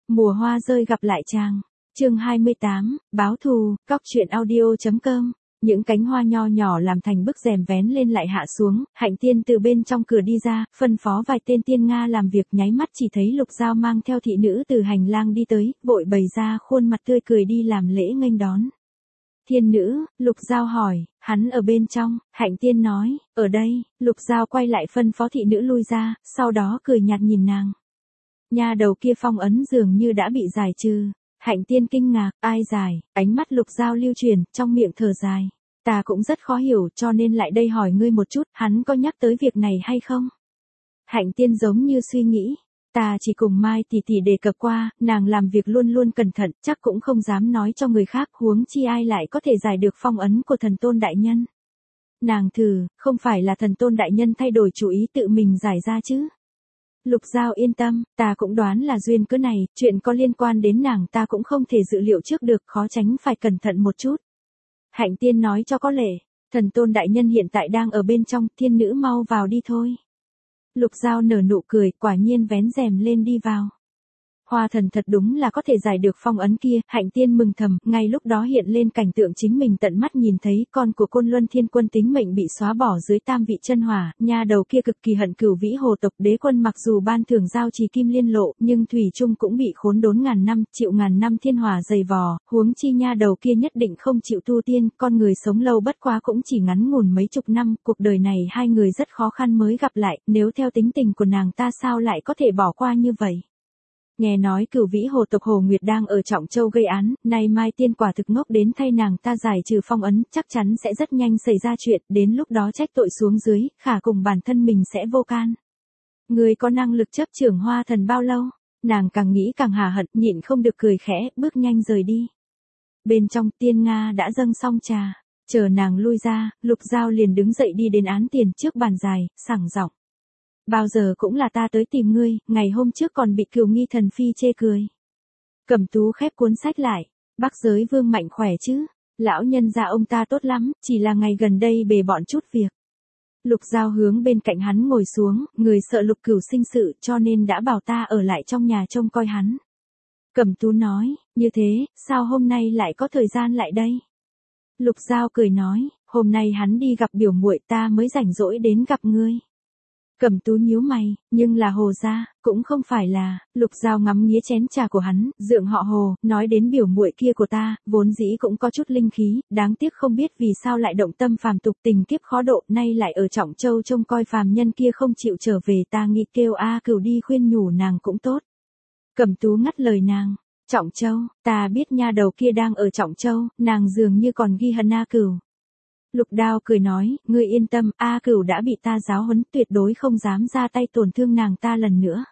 Mùa hoa rơi gặp lại chàng. Chương 28, báo thù, cóc truyện audio.com. Những cánh hoa nho nhỏ làm thành bức rèm vén lên lại hạ xuống, Hạnh Tiên từ bên trong cửa đi ra, phân phó vài tên tiên Nga làm việc, nháy mắt chỉ thấy Lục Giao mang theo thị nữ từ hành lang đi tới, vội bày ra khuôn mặt tươi cười đi làm lễ nghênh đón. Thiên nữ, Lục Giao hỏi, hắn ở bên trong, Hạnh Tiên nói, ở đây. Lục Giao quay lại phân phó thị nữ lui ra, sau đó cười nhạt nhìn nàng. Nha đầu kia phong ấn dường như đã bị giải trừ. Hạnh Tiên kinh ngạc, ai giải? Ánh mắt Lục Giao lưu truyền, trong miệng thở dài. Ta cũng rất khó hiểu, cho nên lại đây hỏi ngươi một chút, hắn có nhắc tới việc này hay không? Hạnh Tiên giống như suy nghĩ. Ta chỉ cùng Mai tỷ tỷ đề cập qua, nàng làm việc luôn luôn cẩn thận, chắc cũng không dám nói cho người khác, huống chi ai lại có thể giải được phong ấn của thần tôn đại nhân. Nàng thử, không phải là thần tôn đại nhân thay đổi chủ ý tự mình giải ra chứ? Lục Giao yên tâm, ta cũng đoán là duyên cớ này, chuyện có liên quan đến nàng ta cũng không thể dự liệu trước được, khó tránh phải cẩn thận một chút. Hạnh Tiên nói cho có lệ, thần tôn đại nhân hiện tại đang ở bên trong, thiên nữ mau vào đi thôi. Lục Giao nở nụ cười, quả nhiên vén rèm lên đi vào. Hoa thần thật đúng là có thể giải được phong ấn kia, Hạnh Tiên mừng thầm, ngay lúc đó hiện lên cảnh tượng chính mình tận mắt nhìn thấy, con của Côn Luân Thiên Quân tính mệnh bị xóa bỏ dưới tam vị chân hỏa, nha đầu kia cực kỳ hận Cửu Vĩ Hồ tộc đế quân, mặc dù ban thưởng giao trì kim liên lộ, nhưng thủy chung cũng bị khốn đốn ngàn năm, chịu ngàn năm thiên hỏa dày vò, huống chi nha đầu kia nhất định không chịu tu tiên, con người sống lâu bất quá cũng chỉ ngắn ngủn mấy chục năm, cuộc đời này hai người rất khó khăn mới gặp lại, nếu theo tính tình của nàng ta sao lại có thể bỏ qua như vậy. Nghe nói Cửu Vĩ Hồ tộc Hồ Nguyệt đang ở Trọng Châu gây án, nay Mai Tiên quả thực ngốc đến thay nàng ta giải trừ phong ấn, chắc chắn sẽ rất nhanh xảy ra chuyện, đến lúc đó trách tội xuống dưới, khả cùng bản thân mình sẽ vô can. Người có năng lực chấp trưởng hoa thần bao lâu? Nàng càng nghĩ càng hả hận, nhịn không được cười khẽ, bước nhanh rời đi. Bên trong tiên Nga đã dâng xong trà, chờ nàng lui ra, Lục Giao liền đứng dậy đi đến án tiền trước bàn dài, sảng giọng. Bao giờ cũng là ta tới tìm ngươi, ngày hôm trước còn bị Cửu Nghi thần phi chê cười. Cẩm Tú khép cuốn sách lại, Bắc Giới Vương mạnh khỏe chứ? Lão nhân gia ông ta tốt lắm, chỉ là ngày gần đây bề bộn chút việc. Lục Giao hướng bên cạnh hắn ngồi xuống, người sợ Lục Cửu sinh sự cho nên đã bảo ta ở lại trong nhà trông coi hắn. Cẩm Tú nói, như thế, sao hôm nay lại có thời gian lại đây? Lục Giao cười nói, hôm nay hắn đi gặp biểu muội, ta mới rảnh rỗi đến gặp ngươi. Cẩm Tú nhíu mày, nhưng là Hồ gia, cũng không phải là. Lục Giao ngắm nghía chén trà của hắn, dượng họ Hồ, nói đến biểu muội kia của ta, vốn dĩ cũng có chút linh khí, đáng tiếc không biết vì sao lại động tâm phàm tục, tình kiếp khó độ, nay lại ở Trọng Châu trông coi phàm nhân kia không chịu trở về, ta nghĩ kêu A Cửu đi khuyên nhủ nàng cũng tốt. Cẩm Tú ngắt lời nàng, Trọng Châu, ta biết nha đầu kia đang ở Trọng Châu, nàng dường như còn ghi hận A Cửu. Lục Đao cười nói, ngươi yên tâm, A Cửu đã bị ta giáo huấn, tuyệt đối không dám ra tay tổn thương nàng ta lần nữa.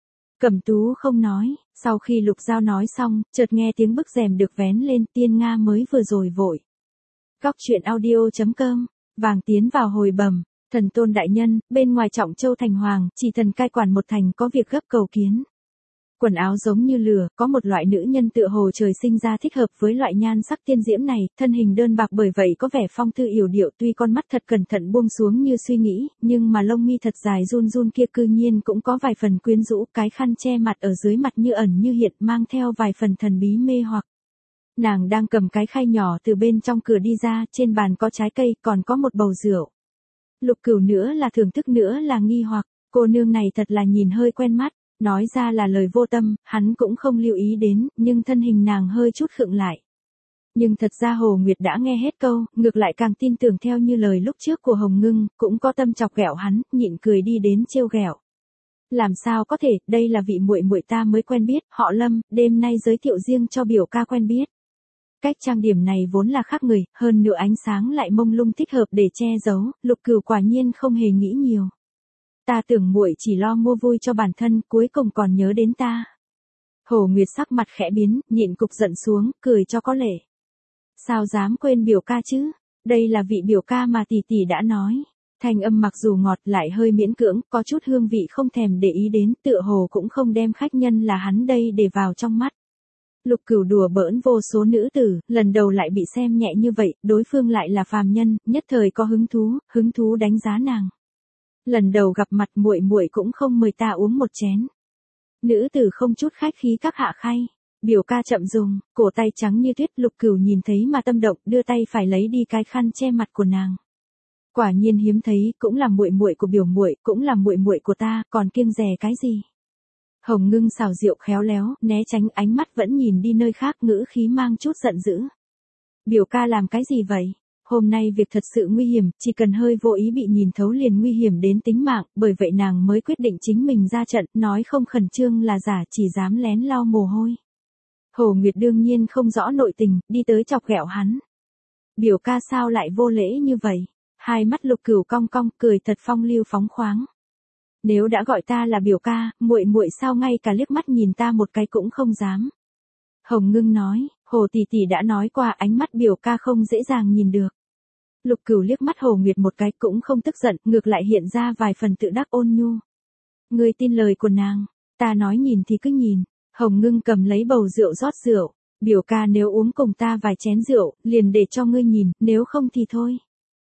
Cẩm Tú không nói, sau khi Lục Giao nói xong, chợt nghe tiếng bức rèm được vén lên, tiên Nga mới vừa rồi vội. Cóc truyện audio.com, vàng tiến vào hồi bẩm, thần tôn đại nhân, bên ngoài Trọng Châu thành hoàng, chỉ thần cai quản một thành có việc gấp cầu kiến. Quần áo giống như lửa, có một loại nữ nhân tựa hồ trời sinh ra thích hợp với loại nhan sắc tiên diễm này, thân hình đơn bạc bởi vậy có vẻ phong thư yểu điệu, tuy con mắt thật cẩn thận buông xuống như suy nghĩ, nhưng mà lông mi thật dài run run kia cư nhiên cũng có vài phần quyến rũ, cái khăn che mặt ở dưới mặt như ẩn như hiện, mang theo vài phần thần bí mê hoặc. Nàng đang cầm cái khay nhỏ từ bên trong cửa đi ra, trên bàn có trái cây, còn có một bầu rượu. Lục Cửu nữa là thưởng thức nữa là nghi hoặc, cô nương này thật là nhìn hơi quen mắt. Nói ra là lời vô tâm, hắn cũng không lưu ý đến, nhưng thân hình nàng hơi chút khựng lại. Nhưng thật ra Hồ Nguyệt đã nghe hết câu, ngược lại càng tin tưởng theo như lời lúc trước của Hồng Ngưng, cũng có tâm chọc ghẹo hắn, nhịn cười đi đến trêu ghẹo. Làm sao có thể, đây là vị muội muội ta mới quen biết, họ Lâm, đêm nay giới thiệu riêng cho biểu ca quen biết. Cách trang điểm này vốn là khác người, hơn nữa ánh sáng lại mông lung thích hợp để che giấu, Lục Cửu quả nhiên không hề nghĩ nhiều. Ta tưởng muội chỉ lo mua vui cho bản thân, cuối cùng còn nhớ đến ta. Hồ Nguyệt sắc mặt khẽ biến, nhịn cục giận xuống, cười cho có lệ. Sao dám quên biểu ca chứ? Đây là vị biểu ca mà tỷ tỷ đã nói. Thanh âm mặc dù ngọt lại hơi miễn cưỡng, có chút hương vị không thèm để ý đến, tựa hồ cũng không đem khách nhân là hắn đây để vào trong mắt. Lục Cửu đùa bỡn vô số nữ tử, lần đầu lại bị xem nhẹ như vậy, đối phương lại là phàm nhân, nhất thời có hứng thú đánh giá nàng. Lần đầu gặp mặt muội muội cũng không mời ta uống một chén. Nữ tử không chút khách khí các hạ khay. Biểu ca chậm dùng, cổ tay trắng như tuyết. Lục Cửu nhìn thấy mà tâm động, đưa tay phải lấy đi cái khăn che mặt của nàng. Quả nhiên hiếm thấy, cũng là muội muội của biểu muội, cũng là muội muội của ta, còn kiêng dè cái gì? Hồng Ngưng xào rượu khéo léo, né tránh ánh mắt vẫn nhìn đi nơi khác, ngữ khí mang chút giận dữ. Biểu ca làm cái gì vậy? Hôm nay việc thật sự nguy hiểm, chỉ cần hơi vô ý bị nhìn thấu liền nguy hiểm đến tính mạng, bởi vậy nàng mới quyết định chính mình ra trận, nói không khẩn trương là giả, chỉ dám lén lau mồ hôi. Hồ Nguyệt đương nhiên không rõ nội tình, đi tới chọc ghẹo hắn. Biểu ca sao lại vô lễ như vậy? Hai mắt Lục Cửu cong cong, cười thật phong lưu phóng khoáng. Nếu đã gọi ta là biểu ca, muội muội sao ngay cả liếc mắt nhìn ta một cái cũng không dám. Hồng Ngưng nói, Hồ tỷ tỷ đã nói qua, ánh mắt biểu ca không dễ dàng nhìn được. Lục Cửu liếc mắt Hồ Nguyệt một cái cũng không tức giận, ngược lại hiện ra vài phần tự đắc ôn nhu. Ngươi tin lời của nàng, ta nói nhìn thì cứ nhìn. Hồng Ngưng cầm lấy bầu rượu rót rượu, biểu ca nếu uống cùng ta vài chén rượu, liền để cho ngươi nhìn, nếu không thì thôi.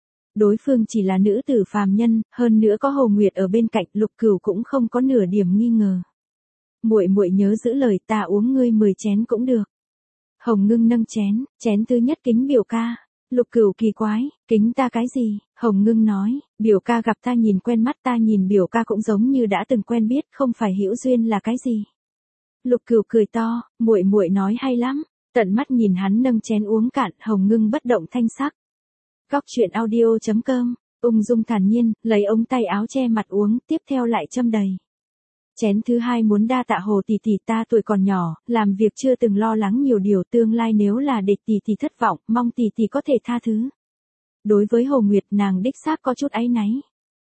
Đối phương chỉ là nữ tử phàm nhân, hơn nữa có Hồ Nguyệt ở bên cạnh, Lục Cửu cũng không có nửa điểm nghi ngờ. Muội muội nhớ giữ lời, ta uống ngươi 10 chén cũng được. Hồng Ngưng nâng chén, chén thứ nhất kính biểu ca. Lục Cửu kỳ quái, kính ta cái gì? Hồng Ngưng nói, biểu ca gặp ta nhìn quen mắt, ta nhìn biểu ca cũng giống như đã từng quen biết, không phải hữu duyên là cái gì? Lục Cửu cười to, muội muội nói hay lắm. Tận mắt nhìn hắn nâng chén uống cạn, Hồng Ngưng bất động thanh sắc. Góc truyện audio.com, ung dung thản nhiên, lấy ống tay áo che mặt uống, tiếp theo lại châm đầy. Chén thứ hai muốn đa tạ Hồ tỷ tỷ, ta tuổi còn nhỏ, làm việc chưa từng lo lắng nhiều điều, tương lai nếu là để tỷ tỷ thất vọng, mong tỷ tỷ có thể tha thứ. Đối với Hồ Nguyệt, nàng đích xác có chút áy náy.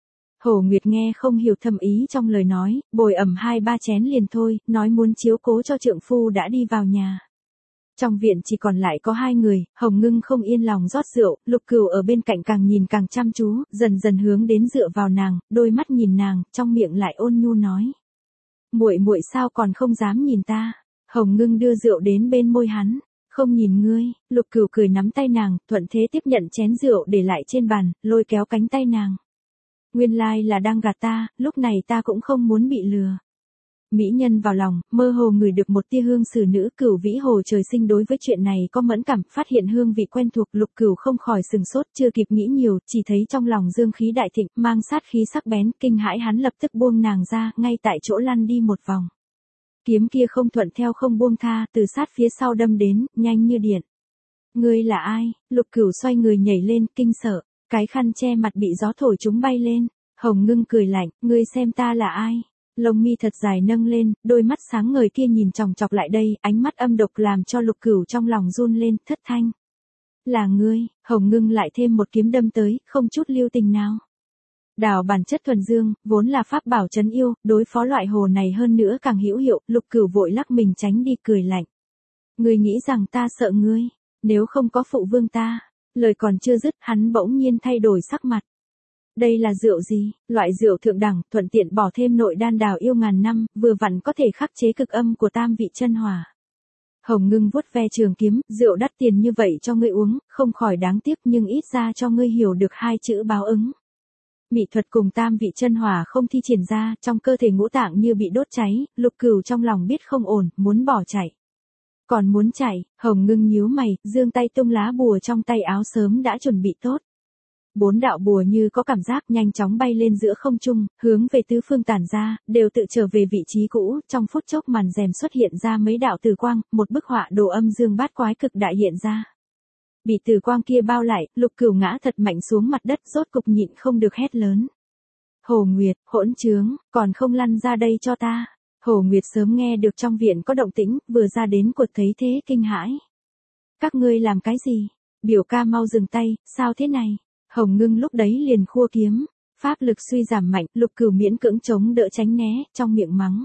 Hồ Nguyệt nghe không hiểu thâm ý trong lời nói, bồi ẩm 2-3 chén liền thôi, nói muốn chiếu cố cho trượng phu đã đi vào nhà. Trong viện chỉ còn lại có 2 người, Hồng Ngưng không yên lòng rót rượu, Lục Cửu ở bên cạnh càng nhìn càng chăm chú, dần dần hướng đến dựa vào nàng, đôi mắt nhìn nàng, trong miệng lại ôn nhu nói. Muội muội sao còn không dám nhìn ta? Hồng Ngưng đưa rượu đến bên môi hắn, không nhìn ngươi. Lục Cửu cười nắm tay nàng, thuận thế tiếp nhận chén rượu để lại trên bàn, lôi kéo cánh tay nàng. Nguyên lai là đang gạt ta, lúc này ta cũng không muốn bị lừa. Mỹ nhân vào lòng, mơ hồ ngửi được một tia hương xử nữ. Cửu Vĩ Hồ trời sinh đối với chuyện này có mẫn cảm, phát hiện hương vị quen thuộc, Lục Cửu không khỏi sừng sốt, chưa kịp nghĩ nhiều, chỉ thấy trong lòng dương khí đại thịnh, mang sát khí sắc bén, kinh hãi hắn lập tức buông nàng ra, ngay tại chỗ lăn đi một vòng. Kiếm kia không thuận theo không buông tha, từ sát phía sau đâm đến, nhanh như điện. Ngươi là ai? Lục Cửu xoay người nhảy lên, kinh sợ, cái khăn che mặt bị gió thổi chúng bay lên. Hồng Ngưng cười lạnh, ngươi xem ta là ai? Lông mi thật dài nâng lên, đôi mắt sáng ngời kia nhìn chòng chọc lại đây, ánh mắt âm độc làm cho Lục Cửu trong lòng run lên, thất thanh. Là ngươi? Hồng Ngưng lại thêm một kiếm đâm tới, không chút lưu tình nào. Đào bản chất thuần dương, vốn là pháp bảo trấn yêu, đối phó loại hồ này hơn nữa càng hữu hiệu, Lục Cửu vội lắc mình tránh đi, cười lạnh. Ngươi nghĩ rằng ta sợ ngươi, nếu không có phụ vương ta. Lời còn chưa dứt, hắn bỗng nhiên thay đổi sắc mặt. Đây là rượu gì? Loại rượu thượng đẳng, thuận tiện bỏ thêm nội đan đào yêu ngàn năm, vừa vặn có thể khắc chế cực âm của tam vị chân hỏa. Hồng Ngưng vuốt ve trường kiếm, rượu đắt tiền như vậy cho ngươi uống, không khỏi đáng tiếc, nhưng ít ra cho ngươi hiểu được 2 chữ báo ứng. Mỹ thuật cùng tam vị chân hỏa không thi triển ra, trong cơ thể ngũ tạng như bị đốt cháy, Lục Cửu trong lòng biết không ổn, muốn bỏ chạy. Còn muốn chạy, Hồng Ngưng nhíu mày, giương tay tung lá bùa trong tay áo sớm đã chuẩn bị tốt. 4 đạo bùa như có cảm giác nhanh chóng bay lên giữa không trung, hướng về tứ phương tản ra, đều tự trở về vị trí cũ, trong phút chốc màn rèm xuất hiện ra mấy đạo từ quang, một bức họa đồ âm dương bát quái cực đại hiện ra. Bị từ quang kia bao lại, Lục Cửu ngã thật mạnh xuống mặt đất, rốt cục nhịn không được hét lớn. Hồ Nguyệt, hỗn trướng, còn không lăn ra đây cho ta. Hồ Nguyệt sớm nghe được trong viện có động tĩnh, vừa ra đến cột thấy thế kinh hãi. Các ngươi làm cái gì? Biểu ca mau dừng tay, sao thế này? Hồng Ngưng lúc đấy liền khua kiếm, pháp lực suy giảm mạnh, Lục Cửu miễn cưỡng chống đỡ tránh né, trong miệng mắng.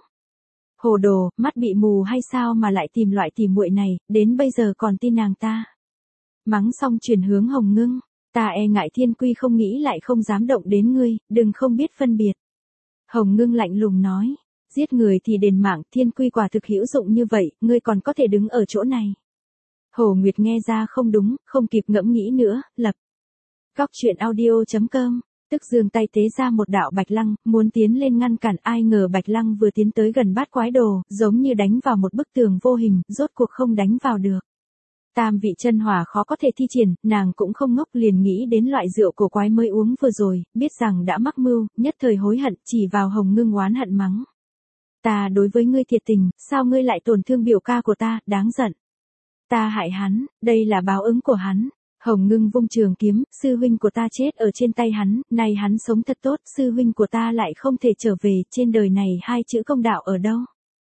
Hồ đồ, mắt bị mù hay sao mà lại tìm loại tỉ muội này, đến bây giờ còn tin nàng ta. Mắng xong chuyển hướng Hồng Ngưng, ta e ngại Thiên Quy không nghĩ lại không dám động đến ngươi, đừng không biết phân biệt. Hồng Ngưng lạnh lùng nói, giết người thì đền mạng, Thiên Quy quả thực hữu dụng như vậy, ngươi còn có thể đứng ở chỗ này. Hồ Nguyệt nghe ra không đúng, không kịp ngẫm nghĩ nữa, lập. Góc truyện audio.com Tức giương tay tế ra một đạo bạch lăng, muốn tiến lên ngăn cản, ai ngờ bạch lăng vừa tiến tới gần bát quái đồ, giống như đánh vào một bức tường vô hình, rốt cuộc không đánh vào được. Tam vị chân hỏa khó có thể thi triển, nàng cũng không ngốc liền nghĩ đến loại rượu cổ quái mới uống vừa rồi, biết rằng đã mắc mưu, nhất thời hối hận, chỉ vào Hồng Ngưng oán hận mắng. Ta đối với ngươi thiệt tình, sao ngươi lại tổn thương biểu ca của ta, đáng giận. Ta hại hắn, đây là báo ứng của hắn. Hồng Ngưng vung trường kiếm, sư huynh của ta chết ở trên tay hắn, nay hắn sống thật tốt, sư huynh của ta lại không thể trở về, trên đời này hai chữ công đạo ở đâu.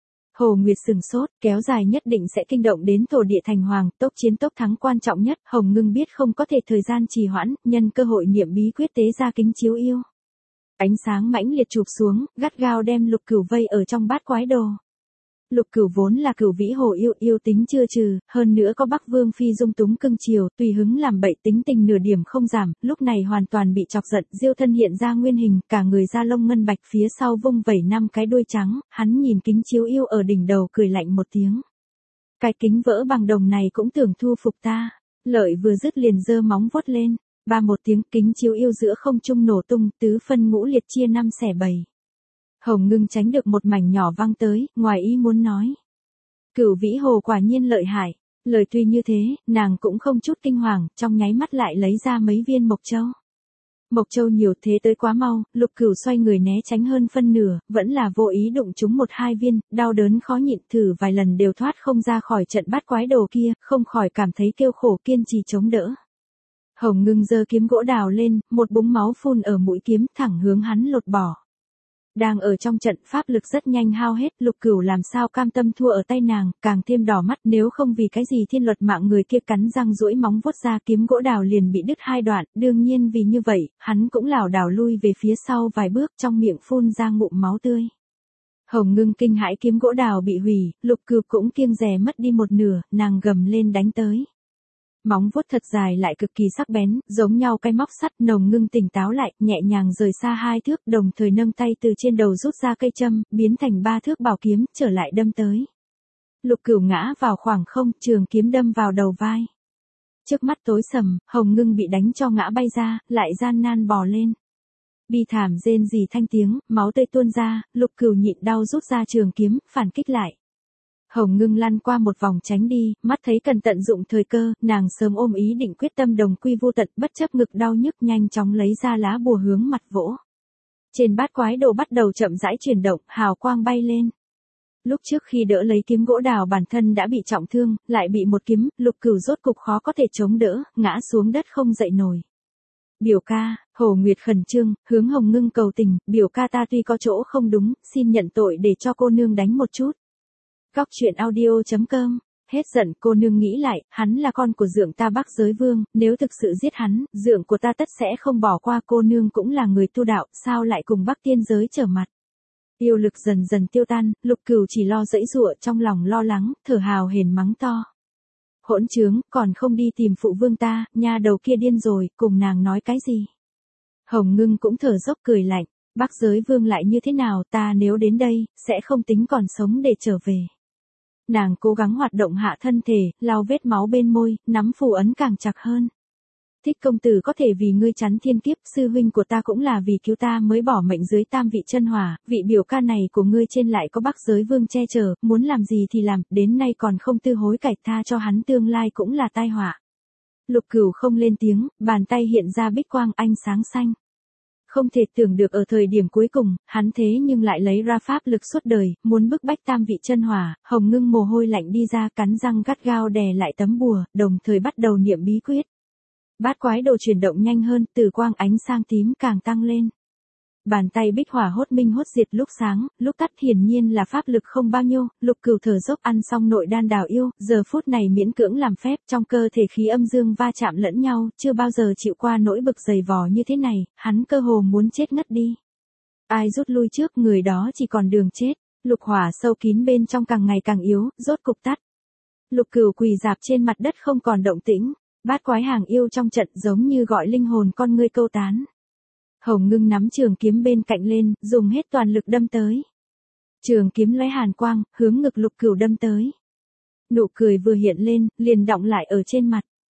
Hồ Nguyệt sừng sốt, kéo dài nhất định sẽ kinh động đến thổ địa thành hoàng, tốc chiến tốc thắng quan trọng nhất, Hồng Ngưng biết không có thể thời gian trì hoãn, nhân cơ hội niệm bí quyết tế ra kính chiếu yêu. Ánh sáng mãnh liệt chụp xuống, gắt gao đem Lục Cửu vây ở trong bát quái đồ. Lục Cửu vốn là Cửu Vĩ Hồ yêu tính chưa trừ, hơn nữa có Bắc Vương phi dung túng cưng chiều, tùy hứng làm bậy tính tình nửa điểm không giảm, lúc này hoàn toàn bị chọc giận, diêu thân hiện ra nguyên hình, cả người da lông ngân bạch phía sau vung vẩy 5 cái đuôi trắng, hắn nhìn kính chiếu yêu ở đỉnh đầu cười lạnh một tiếng. Cái kính vỡ bằng đồng này cũng tưởng thu phục ta. Lợi vừa dứt liền giơ móng vuốt lên, ba một tiếng kính chiếu yêu giữa không trung nổ tung, tứ phân ngũ liệt chia 5 xẻ 7. Hồng Ngưng tránh được một mảnh nhỏ văng tới, ngoài ý muốn nói. Cửu Vĩ Hồ quả nhiên lợi hại. Lời tuy như thế, nàng cũng không chút kinh hoàng, trong nháy mắt lại lấy ra mấy viên mộc châu. Mộc châu nhiều thế tới quá mau, Lục Cửu xoay người né tránh hơn phân nửa, vẫn là vô ý đụng trúng 1-2 viên, đau đớn khó nhịn, thử vài lần đều thoát không ra khỏi trận bát quái đồ kia, không khỏi cảm thấy kêu khổ, kiên trì chống đỡ. Hồng Ngưng giơ kiếm gỗ đào lên, một búng máu phun ở mũi kiếm, thẳng hướng hắn lột bỏ. Đang ở trong trận pháp lực rất nhanh hao hết, Lục Cửu làm sao cam tâm thua ở tay nàng, càng thêm đỏ mắt, nếu không vì cái gì thiên luật mạng người kia cắn răng duỗi móng vuốt ra, kiếm gỗ đào liền bị đứt 2 đoạn, đương nhiên vì như vậy, hắn cũng lảo đảo lui về phía sau vài bước, trong miệng phun ra ngụm máu tươi. Hồng Ngưng kinh hãi, kiếm gỗ đào bị hủy, Lục Cửu cũng kiêng dè mất đi một nửa, nàng gầm lên đánh tới. Móng vuốt thật dài lại cực kỳ sắc bén, giống nhau cái móc sắt. Hồng Ngưng tỉnh táo lại, nhẹ nhàng rời xa 2 thước, đồng thời nâng tay từ trên đầu rút ra cây châm, biến thành 3 thước bảo kiếm, trở lại đâm tới. Lục Cửu ngã vào khoảng không, trường kiếm đâm vào đầu vai. Trước mắt tối sầm, Hồng Ngưng bị đánh cho ngã bay ra, lại gian nan bò lên. Bi thảm rên rỉ thanh tiếng, máu tươi tuôn ra, Lục Cửu nhịn đau rút ra trường kiếm, phản kích lại. Hồng Ngưng lăn qua một vòng tránh đi, mắt thấy cần tận dụng thời cơ, nàng sớm ôm ý định quyết tâm đồng quy vô tận, bất chấp ngực đau nhức nhanh chóng lấy ra lá bùa hướng mặt vỗ. Trên bát quái đồ bắt đầu chậm rãi chuyển động, hào quang bay lên. Lúc trước khi đỡ lấy kiếm gỗ đào bản thân đã bị trọng thương, lại bị một kiếm, Lục Cửu rốt cục khó có thể chống đỡ, ngã xuống đất không dậy nổi. Biểu ca, Hồ Nguyệt khẩn trương, hướng Hồng Ngưng cầu tình, biểu ca ta tuy có chỗ không đúng, xin nhận tội để cho cô nương đánh một chút. Góc truyện audio.com. Hết giận, cô nương nghĩ lại, hắn là con của dượng ta Bắc Giới Vương, nếu thực sự giết hắn, dượng của ta tất sẽ không bỏ qua, cô nương cũng là người tu đạo, sao lại cùng Bắc tiên giới trở mặt. Yêu lực dần dần tiêu tan, Lục Cửu chỉ lo giãy giụa, trong lòng lo lắng, thở hào hển mắng to. Hỗn trướng, còn không đi tìm phụ vương ta, nha đầu kia điên rồi, cùng nàng nói cái gì. Hồng Ngưng cũng thở dốc cười lạnh, Bắc Giới Vương lại như thế nào, ta nếu đến đây, sẽ không tính còn sống để trở về. Nàng cố gắng hoạt động hạ thân thể, lau vết máu bên môi, nắm phù ấn càng chặt hơn. Thích công tử có thể vì ngươi chắn thiên kiếp, sư huynh của ta cũng là vì cứu ta mới bỏ mệnh dưới tam vị chân hỏa, vị biểu ca này của ngươi trên lại có Bắc Giới Vương che chở, muốn làm gì thì làm, đến nay còn không tư hối cải, tha cho hắn tương lai cũng là tai họa. Lục Cửu không lên tiếng, bàn tay hiện ra bích quang ánh sáng xanh. Không thể tưởng được ở thời điểm cuối cùng, hắn thế nhưng lại lấy ra pháp lực suốt đời, muốn bức bách tam vị chân hỏa. Hồng Ngưng mồ hôi lạnh đi ra, cắn răng gắt gao đè lại tấm bùa, đồng thời bắt đầu niệm bí quyết. Bát quái đồ chuyển động nhanh hơn, từ quang ánh sang tím càng tăng lên. Bàn tay bích hỏa hốt minh hốt diệt, lúc sáng, lúc tắt, hiển nhiên là pháp lực không bao nhiêu. Lục Cửu thở dốc ăn xong nội đan đào yêu, giờ phút này miễn cưỡng làm phép, trong cơ thể khí âm dương va chạm lẫn nhau, chưa bao giờ chịu qua nỗi bực dày vò như thế này, hắn cơ hồ muốn chết ngất đi. Ai rút lui trước, người đó chỉ còn đường chết. Lục hỏa sâu kín bên trong càng ngày càng yếu, rốt cục tắt. Lục Cửu quỳ rạp trên mặt đất không còn động tĩnh. Bát quái hàng yêu trong trận giống như gọi linh hồn con ngươi câu tán. Hồng Ngưng nắm trường kiếm bên cạnh lên, dùng hết toàn lực đâm tới. Trường kiếm lóe hàn quang, hướng ngực Lục Cửu đâm tới. Nụ cười vừa hiện lên, liền đọng lại ở trên mặt.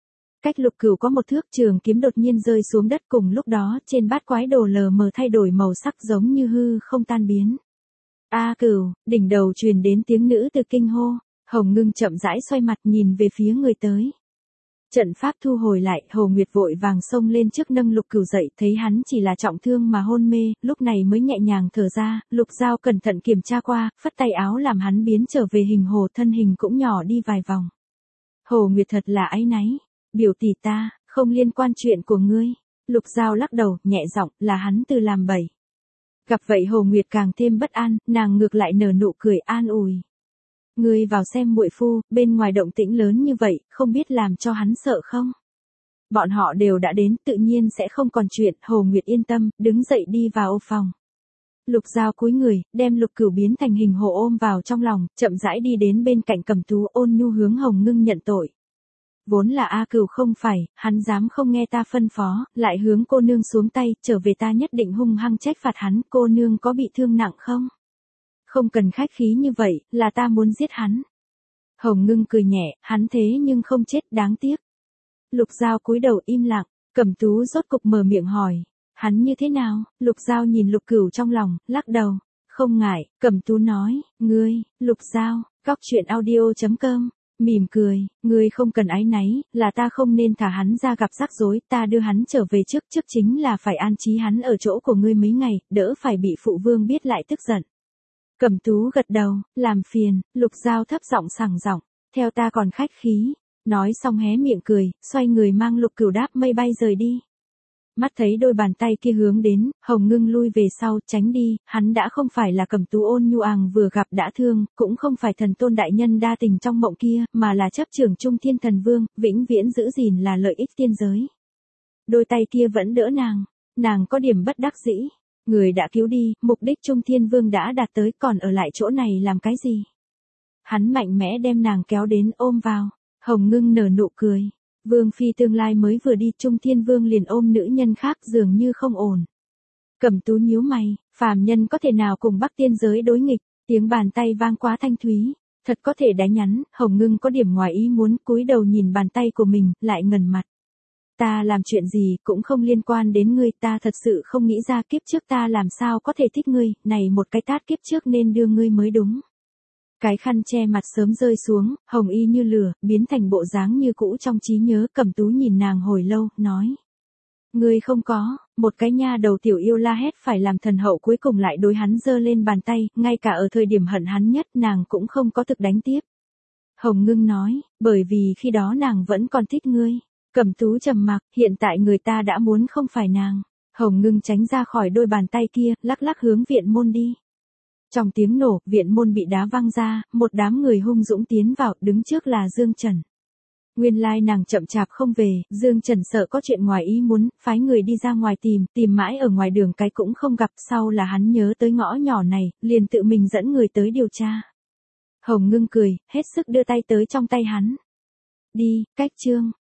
Cách Lục Cửu có một thước, trường kiếm đột nhiên rơi xuống đất, cùng lúc đó trên bát quái đồ lờ mờ thay đổi màu sắc giống như hư không tan biến. A Cửu, đỉnh đầu truyền đến tiếng nữ từ kinh hô. Hồng Ngưng chậm rãi xoay mặt nhìn về phía người tới. Trận pháp thu hồi lại, Hồ Nguyệt vội vàng xông lên trước nâng Lục Cửu dậy, thấy hắn chỉ là trọng thương mà hôn mê, lúc này mới nhẹ nhàng thở ra. Lục Giao cẩn thận kiểm tra qua, phất tay áo làm hắn biến trở về hình hồ, thân hình cũng nhỏ đi vài vòng. Hồ Nguyệt thật là áy náy. Biểu tỷ ta, không liên quan chuyện của ngươi. Lục Giao lắc đầu, nhẹ giọng, là hắn tự làm bậy. Gặp vậy Hồ Nguyệt càng thêm bất an, nàng ngược lại nở nụ cười an ủi. Ngươi vào xem muội phu, bên ngoài động tĩnh lớn như vậy, không biết làm cho hắn sợ không? Bọn họ đều đã đến, tự nhiên sẽ không còn chuyện. Hồ Nguyệt yên tâm, đứng dậy đi vào ô phòng. Lục Giao cúi người, đem Lục Cửu biến thành hình hồ ôm vào trong lòng, chậm rãi đi đến bên cạnh Cẩm Tú, ôn nhu hướng Hồng Ngưng nhận tội. Vốn là A Cửu không phải, hắn dám không nghe ta phân phó, lại hướng cô nương xuống tay, trở về ta nhất định hung hăng trách phạt hắn. Cô nương có bị thương nặng không? Không cần khách khí như vậy, là ta muốn giết hắn. Hồng Ngưng cười nhẹ, hắn thế nhưng không chết, đáng tiếc. Lục Giao cúi đầu im lặng, Cẩm Tú rốt cục mở miệng hỏi, hắn như thế nào? Lục Giao nhìn Lục Cửu trong lòng, lắc đầu, không ngại. Cẩm Tú nói, ngươi, Lục Giao, coctruyện.audio.com, mỉm cười, ngươi không cần áy náy, là ta không nên thả hắn ra gặp rắc rối, ta đưa hắn trở về trước chính là phải an trí hắn ở chỗ của ngươi mấy ngày, đỡ phải bị phụ vương biết lại tức giận. Cẩm Tú gật đầu, làm phiền. Lục Giao thấp giọng sảng giọng, theo ta còn khách khí. Nói xong hé miệng cười, xoay người mang Lục Cửu đáp mây bay rời đi. Mắt thấy đôi bàn tay kia hướng đến, Hồng Ngưng lui về sau, tránh đi. Hắn đã không phải là Cẩm Tú ôn nhu àng vừa gặp đã thương, cũng không phải thần tôn đại nhân đa tình trong mộng kia, mà là chấp trưởng Trung Thiên Thần Vương, vĩnh viễn giữ gìn là lợi ích tiên giới. Đôi tay kia vẫn đỡ nàng có điểm bất đắc dĩ. Người đã cứu đi, mục đích Trung Thiên Vương đã đạt tới, còn ở lại chỗ này làm cái gì? Hắn mạnh mẽ đem nàng kéo đến ôm vào. Hồng Ngưng nở nụ cười. Vương phi tương lai mới vừa đi, Trung Thiên Vương liền ôm nữ nhân khác, dường như không ổn. Cẩm Tú nhíu mày, phàm nhân có thể nào cùng Bắc tiên giới đối nghịch? Tiếng bàn tay vang quá thanh thúy, thật có thể đánh nhắn. Hồng Ngưng có điểm ngoài ý muốn, cúi đầu nhìn bàn tay của mình, lại ngẩn mặt. Ta làm chuyện gì cũng không liên quan đến ngươi, ta thật sự không nghĩ ra kiếp trước ta làm sao có thể thích ngươi, này một cái tát kiếp trước nên đưa ngươi mới đúng. Cái khăn che mặt sớm rơi xuống, hồng y như lửa, biến thành bộ dáng như cũ trong trí nhớ. Cẩm Tú nhìn nàng hồi lâu, nói. Ngươi không có, một cái nha đầu tiểu yêu la hét phải làm thần hậu cuối cùng lại đối hắn giơ lên bàn tay, ngay cả ở thời điểm hận hắn nhất nàng cũng không có thực đánh tiếp. Hồng Ngưng nói, bởi vì khi đó nàng vẫn còn thích ngươi. Cẩm Tú trầm mặc, hiện tại người ta đã muốn không phải nàng. Hồng Ngưng tránh ra khỏi đôi bàn tay kia, lắc lắc hướng viện môn đi. Trong tiếng nổ, viện môn bị đá văng ra, một đám người hung dũng tiến vào, đứng trước là Dương Trần. Nguyên lai nàng chậm chạp không về, Dương Trần sợ có chuyện ngoài ý muốn, phái người đi ra ngoài tìm mãi ở ngoài đường cái cũng không gặp, sau là hắn nhớ tới ngõ nhỏ này, liền tự mình dẫn người tới điều tra. Hồng Ngưng cười, hết sức đưa tay tới trong tay hắn. Đi, cách chương.